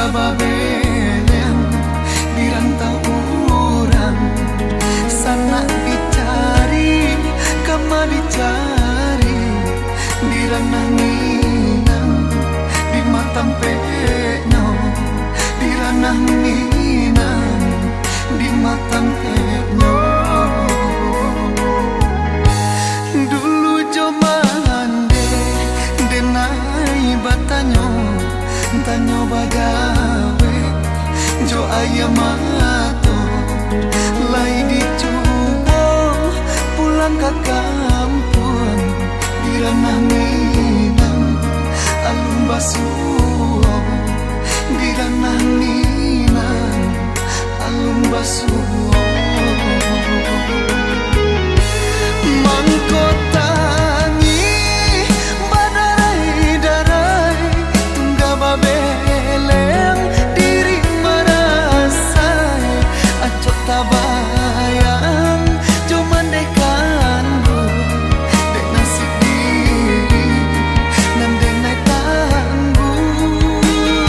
babeleng di rantau urang sana dicari kama dicari di ranah Minang di Matampekno di ranah Minang di Matampekno dulu jomande denai batanyo tanyo bagawe jo ayamato lai dicoba pulang ke kampung di ranah Minang alun basuh di ranah Minang alun basuh mangkotangi badarai darai tungga babeleng diri merasai acok tabayang cuman dekan bu dek nasib diri nan denai tanggung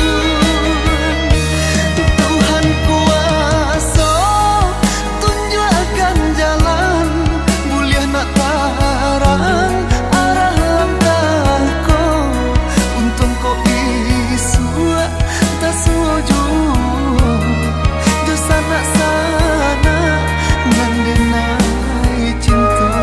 Tuhan kuasa tunjukkan jalan mulia nak tarang arah langkahku untung kau isu tak setuju jo sana nan denai cinta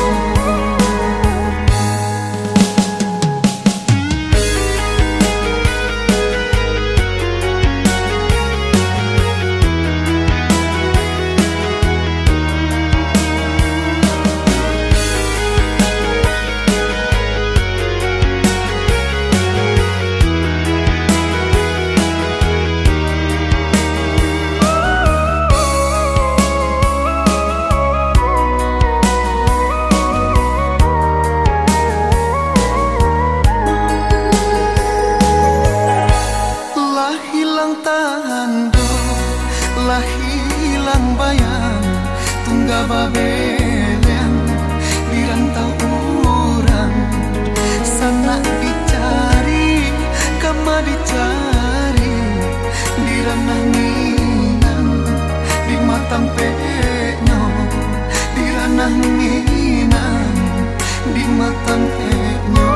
tando lah hilang bayang tungga babeleng di rantau urang sana dicari kama dicari di ranah Minang di Matampekno di ranah Minang di Matampekno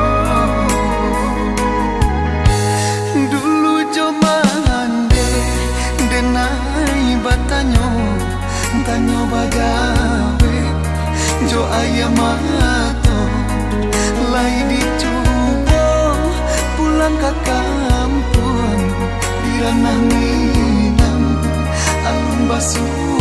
dulu jomande denai batanyo tanyo bagawe jo ayamato lai dicoba pulang ke kampung di ranah Minang alun basuh